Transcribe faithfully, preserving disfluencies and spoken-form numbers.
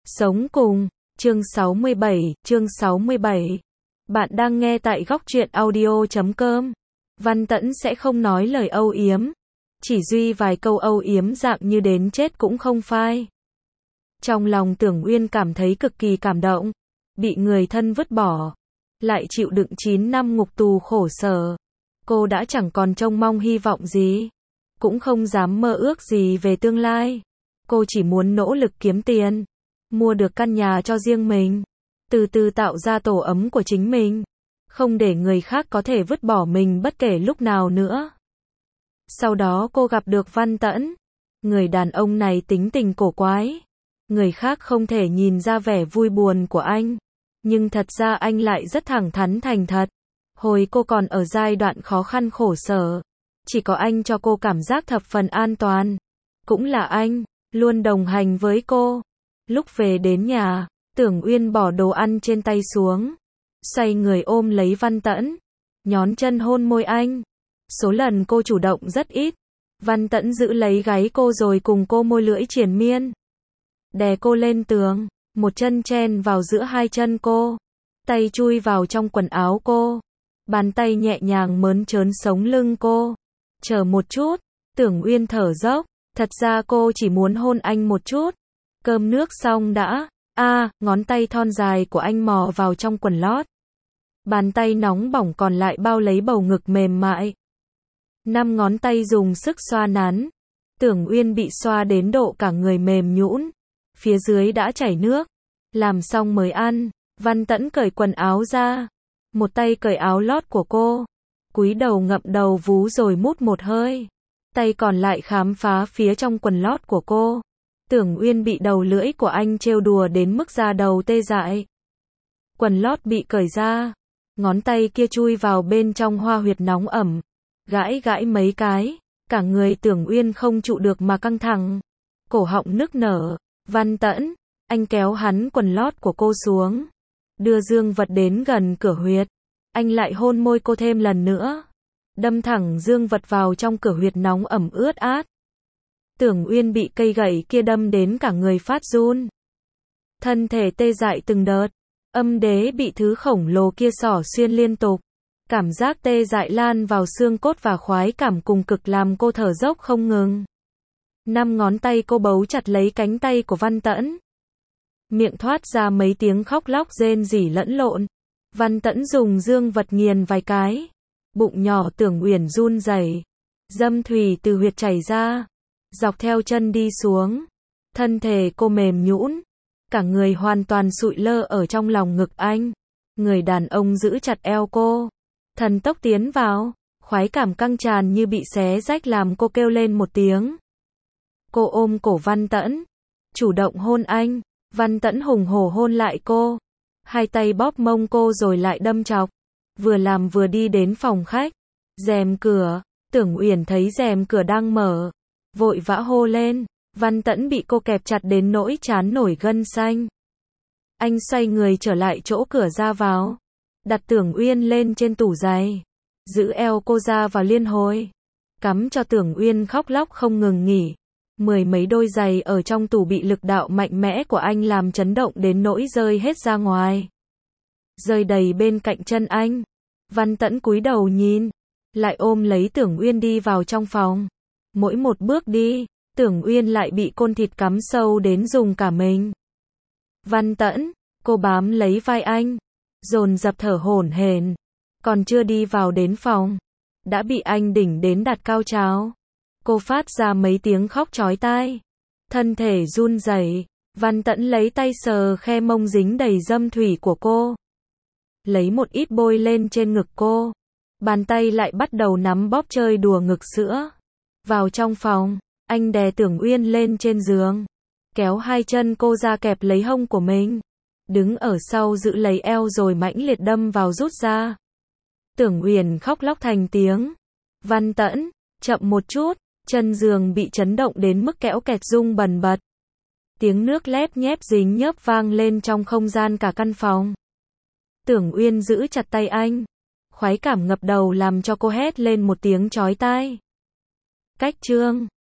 Sống cùng, chương sáu mươi bảy, chương sáu mươi bảy. Bạn đang nghe tại góc truyện audio chấm com. Văn Tẫn sẽ không nói lời âu yếm, chỉ duy vài câu âu yếm dạng như đến chết cũng không phai. Trong lòng Tưởng Uyên cảm thấy cực kỳ cảm động, bị người thân vứt bỏ, lại chịu đựng chín năm ngục tù khổ sở. Cô đã chẳng còn trông mong hy vọng gì, cũng không dám mơ ước gì về tương lai. Cô chỉ muốn nỗ lực kiếm tiền, mua được căn nhà cho riêng mình, từ từ tạo ra tổ ấm của chính mình, không để người khác có thể vứt bỏ mình bất kể lúc nào nữa. Sau đó cô gặp được Văn Tẫn. Người đàn ông này tính tình cổ quái, người khác không thể nhìn ra vẻ vui buồn của anh, nhưng thật ra anh lại rất thẳng thắn thành thật. Hồi cô còn ở giai đoạn khó khăn khổ sở, chỉ có anh cho cô cảm giác thập phần an toàn. Cũng là anh, luôn đồng hành với cô. Lúc về đến nhà, Tưởng Uyên bỏ đồ ăn trên tay xuống, xoay người ôm lấy Văn Tẫn, nhón chân hôn môi anh. Số lần cô chủ động rất ít. Văn Tẫn giữ lấy gáy cô rồi cùng cô môi lưỡi triền miên, đè cô lên tường, một chân chen vào giữa hai chân cô, tay chui vào trong quần áo cô, bàn tay nhẹ nhàng mớn trớn sống lưng cô. Chờ một chút, Tưởng Uyên thở dốc, thật ra cô chỉ muốn hôn anh một chút. Cơm nước xong đã. A, à, ngón tay thon dài của anh mò vào trong quần lót. Bàn tay nóng bỏng còn lại bao lấy bầu ngực mềm mại. Năm ngón tay dùng sức xoa nắn. Tưởng Uyên bị xoa đến độ cả người mềm nhũn, phía dưới đã chảy nước. Làm xong mới ăn, Văn Tẫn cởi quần áo ra, một tay cởi áo lót của cô, cúi đầu ngậm đầu vú rồi mút một hơi, tay còn lại khám phá phía trong quần lót của cô. Tưởng Uyên bị đầu lưỡi của anh trêu đùa đến mức da đầu tê dại. Quần lót bị cởi ra, ngón tay kia chui vào bên trong hoa huyệt nóng ẩm, gãi gãi mấy cái, cả người Tưởng Uyên không trụ được mà căng thẳng, cổ họng nức nở. Văn Tẫn, anh kéo hắn quần lót của cô xuống, đưa dương vật đến gần cửa huyệt, anh lại hôn môi cô thêm lần nữa, đâm thẳng dương vật vào trong cửa huyệt nóng ẩm ướt át. Tưởng Uyên bị cây gậy kia đâm đến cả người phát run, thân thể tê dại từng đợt, âm đế bị thứ khổng lồ kia xỏ xuyên liên tục, cảm giác tê dại lan vào xương cốt và khoái cảm cùng cực làm cô thở dốc không ngừng. Năm ngón tay cô bấu chặt lấy cánh tay của Văn Tẫn, miệng thoát ra mấy tiếng khóc lóc rên rỉ lẫn lộn. Văn Tẫn dùng dương vật nghiền vài cái, bụng nhỏ Tưởng Uyển run rẩy, dâm thủy từ huyệt chảy ra, dọc theo chân đi xuống, thân thể cô mềm nhũn, cả người hoàn toàn sụi lơ ở trong lòng ngực anh. Người đàn ông giữ chặt eo cô, thần tốc tiến vào, khoái cảm căng tràn như bị xé rách làm cô kêu lên một tiếng. Cô ôm cổ Văn Tẫn, chủ động hôn anh. Văn Tẫn hùng hổ hôn lại cô, hai tay bóp mông cô rồi lại đâm chọc, vừa làm vừa đi đến phòng khách. Rèm cửa, Tưởng Uyển thấy rèm cửa đang mở, vội vã hô lên. Văn Tẫn bị cô kẹp chặt đến nỗi trán nổi gân xanh. Anh xoay người trở lại chỗ cửa ra vào, đặt Tưởng Uyên lên trên tủ giày, giữ eo cô ra vào liên hồi, cắm cho Tưởng Uyên khóc lóc không ngừng nghỉ. Mười mấy đôi giày ở trong tủ bị lực đạo mạnh mẽ của anh làm chấn động đến nỗi rơi hết ra ngoài, rơi đầy bên cạnh chân anh. Văn Tẫn cúi đầu nhìn, lại ôm lấy Tưởng Uyên đi vào trong phòng. Mỗi một bước đi, Tưởng Uyên lại bị côn thịt cắm sâu đến dùng cả mình. Văn Tẫn, cô bám lấy vai anh, dồn dập thở hổn hển, còn chưa đi vào đến phòng, đã bị anh đỉnh đến đạt cao trào. Cô phát ra mấy tiếng khóc chói tai, thân thể run rẩy. Văn Tẫn lấy tay sờ khe mông dính đầy dâm thủy của cô, lấy một ít bôi lên trên ngực cô, bàn tay lại bắt đầu nắm bóp chơi đùa ngực sữa. Vào trong phòng, anh đè Tưởng Uyên lên trên giường, kéo hai chân cô ra kẹp lấy hông của mình, đứng ở sau giữ lấy eo rồi mãnh liệt đâm vào rút ra. Tưởng Uyên khóc lóc thành tiếng. Văn Tẫn, chậm một chút. Chân giường bị chấn động đến mức kẽo kẹt rung bần bật. Tiếng nước lép nhép dính nhớp vang lên trong không gian cả căn phòng. Tưởng Uyên giữ chặt tay anh, khoái cảm ngập đầu làm cho cô hét lên một tiếng chói tai. Cách chương